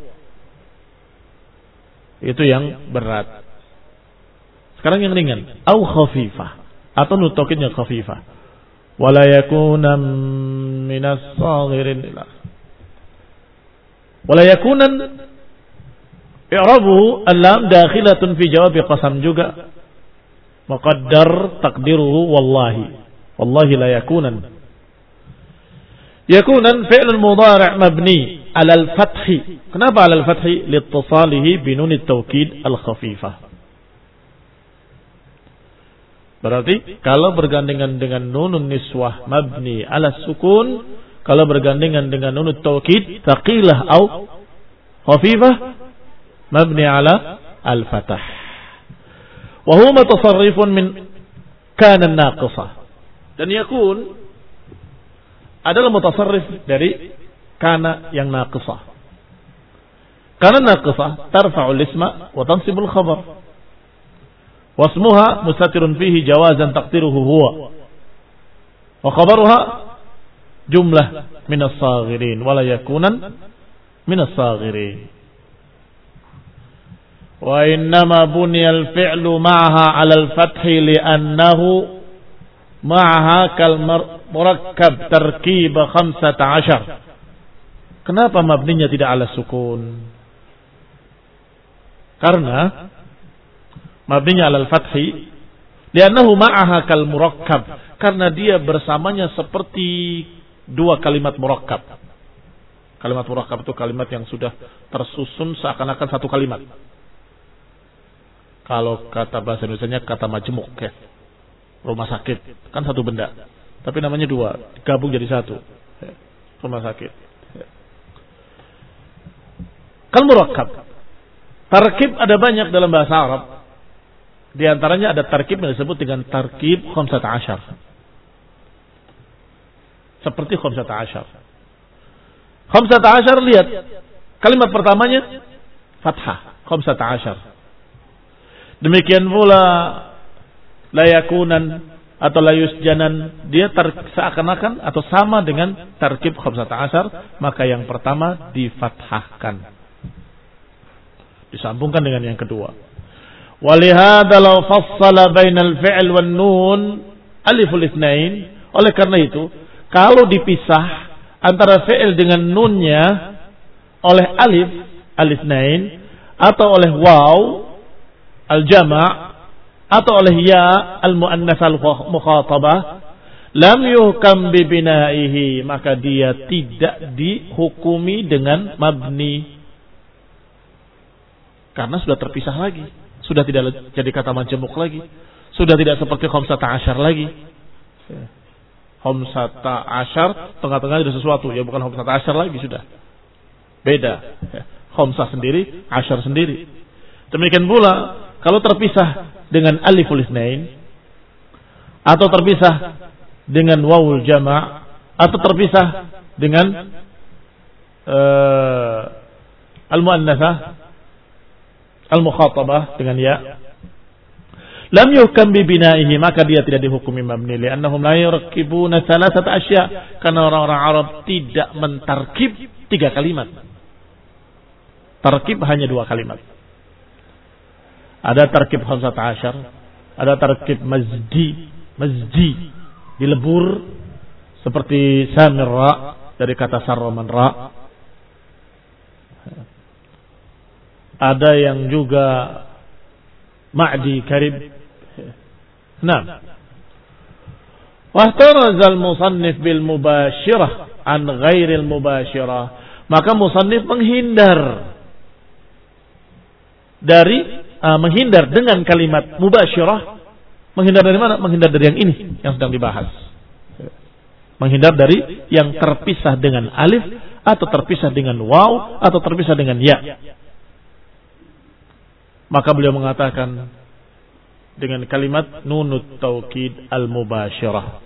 Itu yang berat. Sekarang yang ringan, au khafifah, atau nun taukidnya khafifah. Wala yakunan minas saghirin. Wala yakunan i'rabuhu al-lam dakhilatun fi jawab qasam juga. Muqaddar taqdiruhu wallahi. Wallahi la yakunan. Yakunan fi'l mudhari' mabni 'ala al-fath. Kenapa 'ala al-fath? Liittisalihi bi nun at-taukid al-khafifah. Berarti kalau bergandengan dengan nunun niswah mabni ala sukun, kalau bergandengan dengan nunut taukid thaqilah au khafifah mabni ala al-fathah. Wa huwa mutasarrifun min kana naqisah. Dan yakun adalah mutasarrif dari kana yang naqisah. Kana naqisah tarfa'ul isma wa tansibul khabar. Wasmuha mustatirun fihi jawazan taqdiruhu huwa. Wa khabaruha jumlah min as-saghirin wala yakunan min as-saghirin. Wa innama buniya al-fi'lu ma'aha 'ala al-fathi li'annahu ma'aha kal murakkab tarkib khamsata ashar. Kenapa mabninya tidak ala sukun? Karena mabninya alal fathi li'annahu ma'aha kal murakkab, karena dia bersamanya seperti dua kalimat murakkab. Kalimat murakkab itu kalimat yang sudah tersusun seakan-akan satu kalimat. Kalau kata bahasa Indonesianya kata majemuk ya. Rumah sakit kan satu benda, tapi namanya dua, gabung jadi satu. Ya. Rumah sakit. Ya. Kal murakkab. Tarkib ada banyak dalam bahasa Arab. Di antaranya ada tarkib yang disebut dengan tarkib khamsata asyar. Seperti khamsata asyar. Khamsata asyar, lihat. Kalimat pertamanya fathah, khamsata asyar. Demikian pula layakunan atau layusjanan, dia seakan-akan atau sama dengan tarkib khamsata asyar, maka yang pertama difathahkan. Disambungkan dengan yang kedua. Walihada law fassala bainal fi'l wan nun aliful itsnain. Oleh karena itu, kalau dipisah antara fi'il dengan nunnya oleh alif al-itsnain atau oleh waw al-jama' atau oleh ya al-muannas al-mukhatabah, lam yuhkam bi binaihi, maka dia tidak dihukumi dengan mabni. Karena sudah terpisah lagi, sudah tidak jadi kata majemuk lagi, sudah tidak seperti khamsata asyar lagi. Khamsata asyar tengah-tengah ada sesuatu, ya bukan khamsata asyar lagi, sudah beda. Khamsah sendiri, asyar sendiri. Demikian pula kalau terpisah dengan aliful itsnain atau terpisah dengan wawul jama' atau terpisah dengan uh, al-muannatsah al-mukhatabah dengan ya, lam yuhkam bi binaihi, maka dia tidak dihukumi mabni, li'annahum la yurkibuna thalathata asya, karena orang-orang Arab tidak mentarkib tiga kalimat. Tarkib hanya dua kalimat. Ada tarkib khamsata asyar, ada tarkib mazdi, mazdi dilebur seperti samirra dari kata sarra man ra. Ada yang juga ma'di karib. Nah, wahtarazal musannif bil mubashirah an ghairil mubashirah, maka musannif menghindar dari uh, menghindar dengan kalimat mubashirah. Menghindar dari mana? Menghindar dari yang ini yang sedang dibahas. Menghindar dari yang terpisah dengan alif atau terpisah dengan waw atau terpisah dengan ya. Maka beliau mengatakan dengan kalimat nunut taukid al-mubasyirah.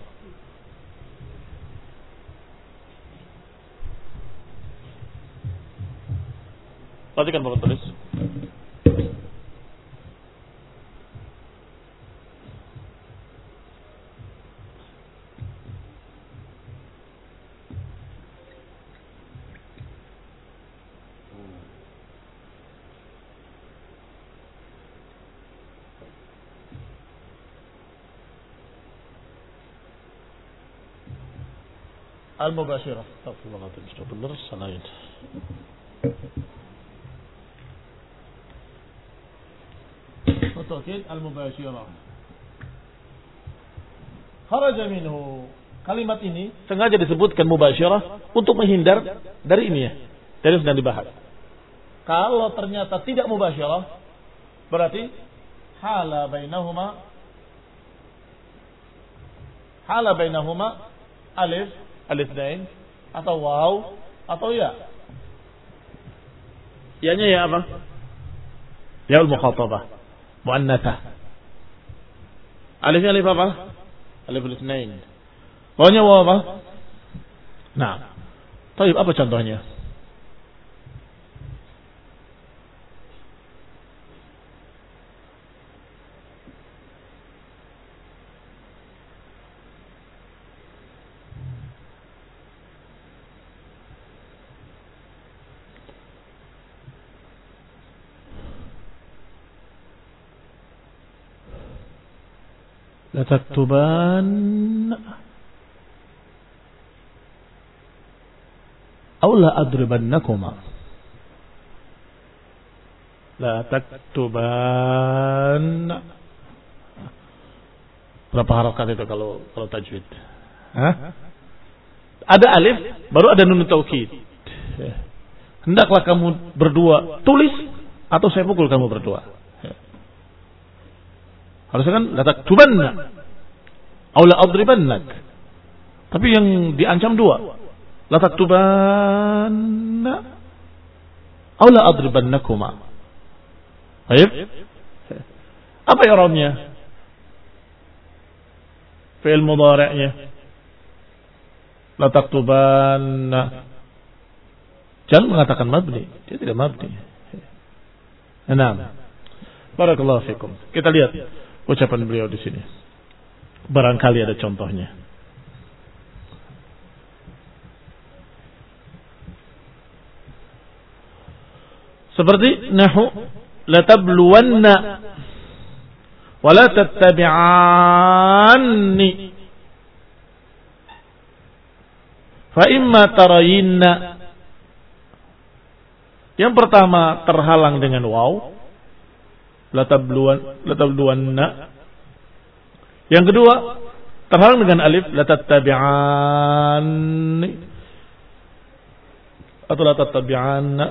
Perhatikan Bapak tulis. Al-mubasyirah. Astagfirullahaladzim. Sudah benar salahin. Taukid al-mubasyirah. Kharaja minhu. Kalimat ini sengaja disebutkan mubasyirah untuk menghindar dari ini ya, dari yang sedang dibahas. Kalau ternyata tidak mubasyirah, berarti hala bainahuma hala bainahuma alif alif-dain atau waw atau ya. Ianya ya apa? Ya al-mukhatabah, muannatsah. Alifnya alif apa? Alif al-itsnain. Wawnya waw apa? Nah. Baik, apa contohnya? La taktuban aw la adribannakuma. La taktuban. Berapa harakat itu kalau kalau tajwid? Hah? Ada alif, baru ada nun taukid. Hendaklah kamu berdua tulis atau saya pukul kamu berdua. Harusnya kan la taktubanna aw la adribannak. Tapi yang diancam dua. La taktubanna aw la adribannakuma. Baik. Apa i'rabnya? Fi'il mudhari'nya. La taktubanna. Jangan mengatakan mabni, dia tidak mabni. Naam. Barakallahu fikum. Kita lihat ucapan beliau di sini. Barangkali ada contohnya. Seperti nahu la tabluwanna wa la tattabi'anni fa imma tarayinna. Yang pertama terhalang dengan waw, la tabluwan la tabluwanna. Yang kedua terhalang dengan alif, la tattabi'anni atau la tattabi'anna.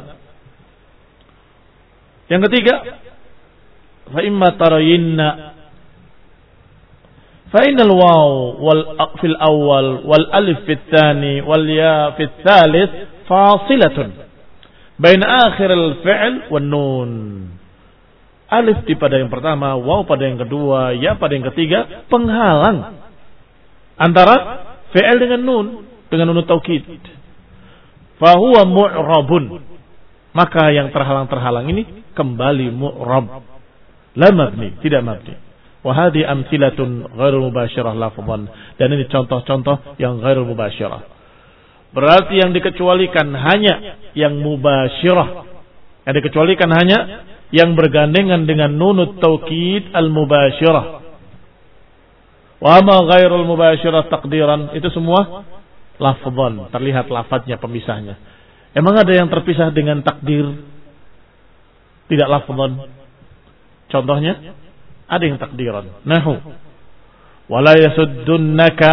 Yang ketiga fa imma tarayinna fa innal waw wal fil awwal wal alif fil tsani wal ya fil tsalits fasilatun bain akhir al fi'l wan nun. Alif di pada yang pertama, waw pada yang kedua, ya pada yang ketiga, penghalang antara fi'il dengan nun, dengan nun taukid. Fa huwa mu'rabun. Maka yang terhalang-terhalang ini kembali mu'rab. La mabni, tidak mabni. Wa hadhi amtsilatun ghairu mubashirah lafdhan. Dan ini contoh-contoh yang ghairu mubashirah. Berarti yang dikecualikan hanya yang mubashirah. Yang dikecualikan hanya yang bergandengan dengan nunut taukid al-mubashirah. Wa ma ghairul mubashirah taqdiran, itu semua lafdhan, terlihat lafadznya pemisahnya. Emang ada yang terpisah dengan takdir? Tidak lafdhan. Contohnya ada yang takdiran. Nahu wala yasuddunaka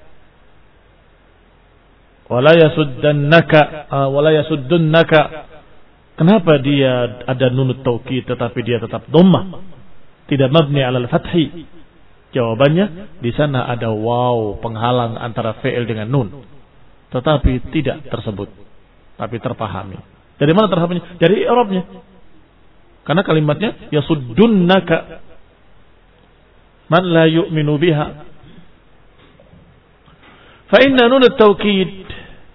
wala yasuddannaka wala yasuddunaka. Kenapa dia ada nunut taukid tetapi dia tetap dhammah, tidak mabni ala al-fathi? Jawabannya di sana ada waw penghalang antara fi'il dengan nun, tetapi tidak tersebut, tapi terpahami. Dari mana terpahamnya? Dari i'rabnya. Karena kalimatnya yasuddunaka man la yu'minu biha. Fa inna nunut taukid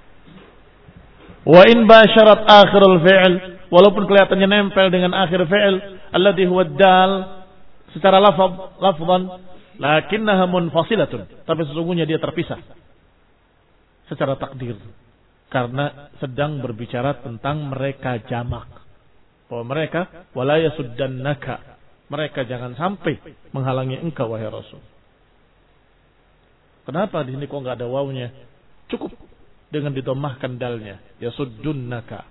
wa in basyarat akhir al-fi'l, walaupun kelihatannya nempel dengan akhir fi'il alladhi huwa dal secara lafaz lafzan, lakinnaha munfasilatun, tapi sesungguhnya dia terpisah secara takdir karena sedang berbicara tentang mereka jamak, bahwa mereka wala yasuddannaka, mereka jangan sampai menghalangi engkau wahai Rasul. Kenapa di sini kok enggak ada wawnya? Cukup dengan didomahkan dalnya, yasuddunaka.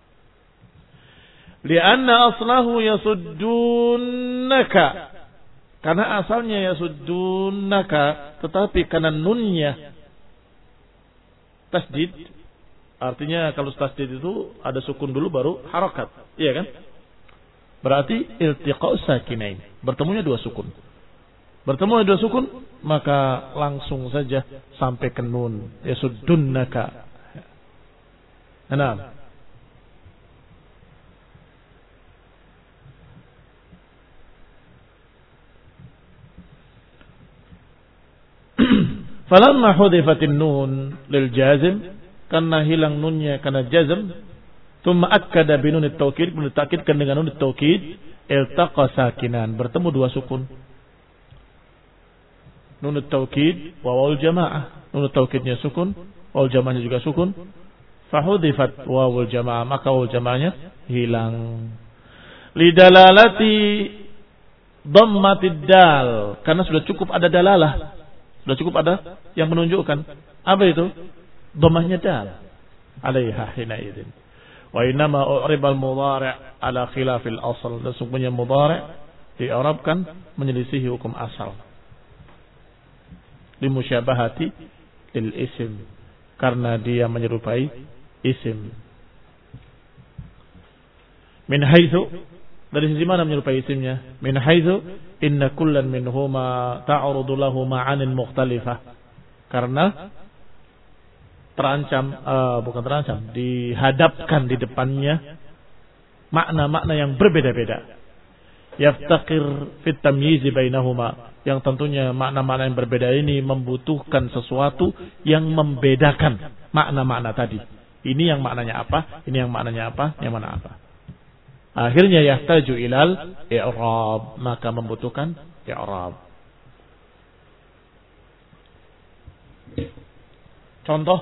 Lianna aslahu yasuddunaka, karena asalnya yasuddunaka, tetapi karena nunnya tasdid, artinya kalau tasdid itu ada sukun dulu baru harakat, iya kan? Berarti iltiqa'u sakinain, bertemunya dua sukun. Bertemu dua sukun, maka langsung saja sampai ke nun, yasuddunaka. Enam. Falamma hudifatin nun lil jazm, karena hilang nunnya karena jazm, thumma akkada bi nun at-taukid, mentakidkan dengan nun at-taukid, iltaqa sakinan, bertemu dua sukun. Nun at-taukid wa wawul jamaah. Nun at-taukidnya sukun, wawul jamaahnya juga sukun. Fahudifat wawul jamaah, maka wawul jamaahnya hilang. Lidalalati dhammatid dal, karena sudah cukup ada dalalah, sudah cukup ada yang menunjukkan. Apa itu? Dhammahnya dal. Alaiha hina idzin. Wa innama u'ribal mudhari' ala khilafil asl. Dan sungguhnya mudhari' di'arabkan menyelisihi hukum asal. Limusyabahati lil isim, karena dia menyerupai isim. Min haitsu Dari sisi mana menyerupai isimnya? Min haitsu inna kullan minhuma ta'rudu lahu ma'anin mukhtalifah. Karena terancam, uh, bukan terancam, dihadapkan di depannya makna-makna yang berbeda-beda. Yaftaqir fit tamyiz bainahuma, yang tentunya makna-makna yang berbeda ini membutuhkan sesuatu yang membedakan makna-makna tadi. Ini yang maknanya apa, ini yang maknanya apa, yang mana apa. Akhirnya yahtaju ilal i'rab, maka membutuhkan i'rab. Contoh,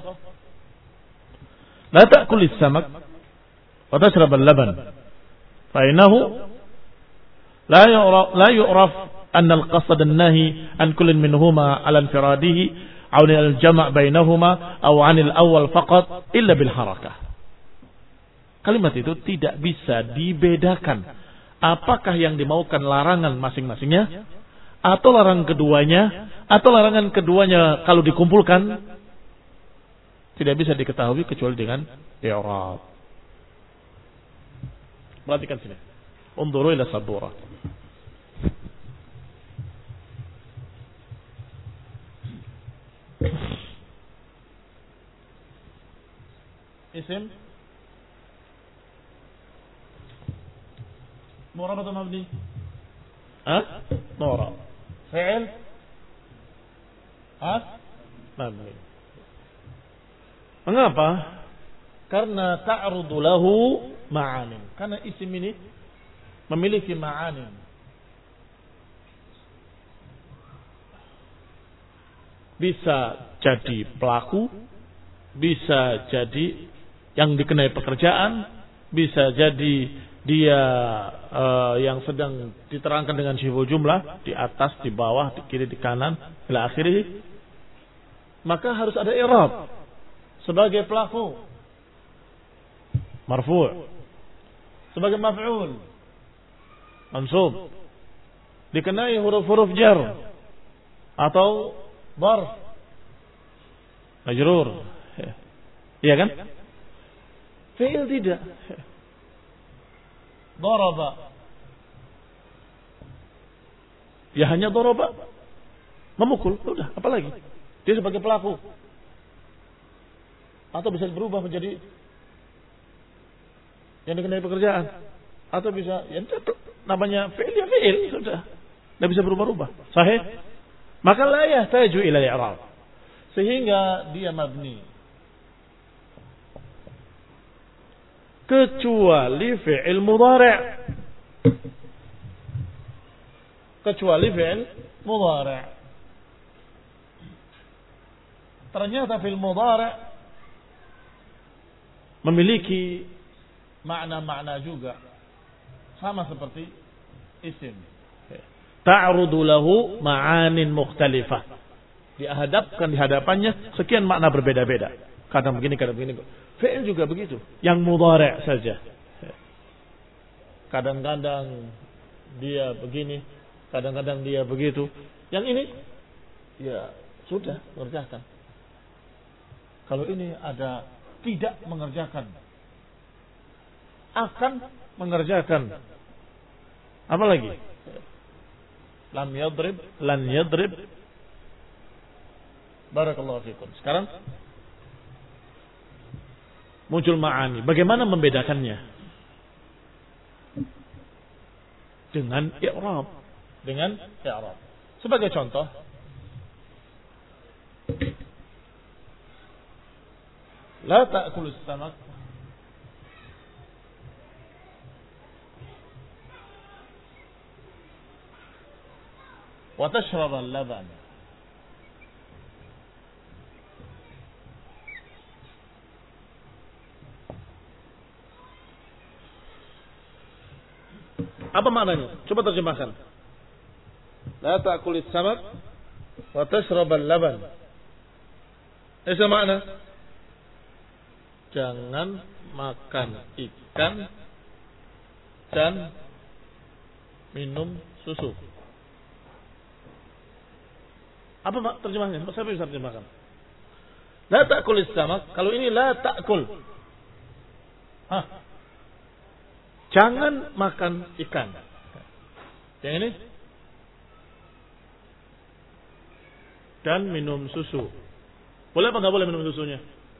la ta'kul as-samak wa tashrab al-laban fa innahu la yu'raf la yu'raf anna al-qasd an-nahi an kullin minhuma ala infiradihi aw al-jam' bainahuma aw 'an al-awwal faqat illa bil harakah. Kalimat itu tidak bisa dibedakan. Apakah yang dimaukan larangan masing-masingnya, atau larangan keduanya, atau larangan keduanya kalau dikumpulkan, tidak bisa diketahui kecuali dengan i'rab. Perhatikan sini. Unduru ila sabura. Isim مرابط مبني ها مرابط فعل ها مبني. Mengapa? Karena ta'rudu lahu ma'anin. Karena isim ini memiliki ma'anin. Bisa jadi pelaku, bisa jadi yang dikenai pekerjaan, bisa jadi dia uh, yang sedang diterangkan dengan syiful jumlah, di atas, di bawah, di kiri, di kanan, ila akhirih. Maka harus ada i'rab sebagai pelaku, marfu', sebagai maf'ul, mansub, dikenai huruf-huruf jar atau dharf, majrur. Iya kan? Fi'il tidak. Daraba, ya hanya daraba, memukul, sudah, apalagi dia sebagai pelaku, atau bisa berubah menjadi yang dikenai pekerjaan, atau bisa ya namanya fi'il ya fi'il, sudah, tidak bisa berubah-ubah. Sahih? Maka la yahtaju ila i'rab, sehingga dia mabni. Kecuali fi'il mudhari'. Kecuali fi'il mudhari'. Ternyata fi'il mudhari' memiliki makna-makna juga. Sama seperti isim. Ta'rudu lahu ma'anin mukhtalifah. Dihadapkan di hadapannya sekian makna berbeda-beda. Kadang begini, kadang begini. Fi'il juga begitu, yang mudhari' saja. Kadang-kadang dia begini, kadang-kadang dia begitu. Yang ini, ya sudah mengerjakan. Kalau ini ada tidak mengerjakan, akan mengerjakan. Apa lagi? Lam yadrib, lan yadrib. Barakallahu fikum. Sekarang muncul ma'ani. Bagaimana membedakannya? Dengan i'rab. Dengan i'rab. Sebagai contoh, la ta'kulus samak wa tashrab al-laban. Apa maknanya? Coba terjemahkan. La ta'kulis samak wa tashrab al-laban. Apa makna? Jangan makan ikan dan minum susu. Apa terjemahnya? Siapa bisa terjemahkan? La ta'kulis samak. Kalau ini la ta'kul. Hah? jangan makan ikan. Yang ini? Dan minum susu. Boleh apa nggak boleh minum susunya?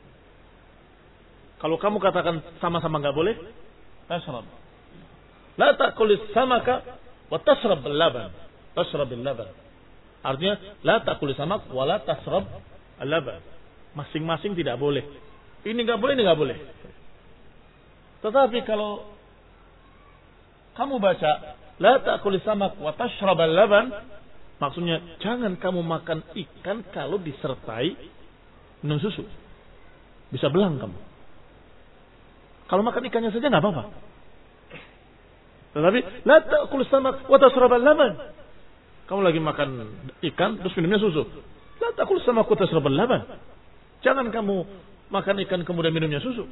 Kalau kamu katakan sama-sama nggak boleh, tashrab. La ta'kulis samaka wa tashrab al-laban. Tashrab al-laban. Artinya la ta'kulis samak wa la tashrab al-laban. Masing-masing tidak boleh. Ini nggak boleh, ini nggak boleh. Tetapi kalau kamu baca la ta'kulis samak wa tashrab al-laban, maksudnya jangan kamu makan ikan kalau disertai minum susu. Bisa belang kamu. Kalau makan ikannya saja nggak apa-apa. Tetapi la ta'kul samak wa tashrab al-laban. Kamu lagi makan ikan terus minumnya susu. La ta'kul samak wa tashrab al-laban. Jangan kamu makan ikan kemudian minumnya susu.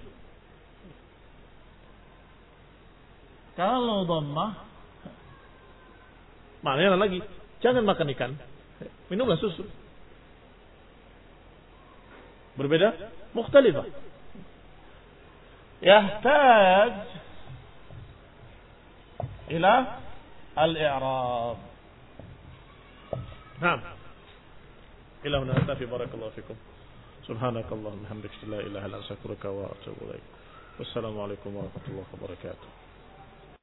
Kalau dhammah, maknanya lagi, jangan makan ikan, minumlah susu. Berbeda, mukhtalifah. Yahtaj ila al-i'rab. Naam. Ila huna nafi, barakallahu fikum. Subhanakallahumma hamdika, la ilaha illa anta, astaghfiruka wa atubu ilaik. Wassalamu alaikum warahmatullahi wabarakatuh.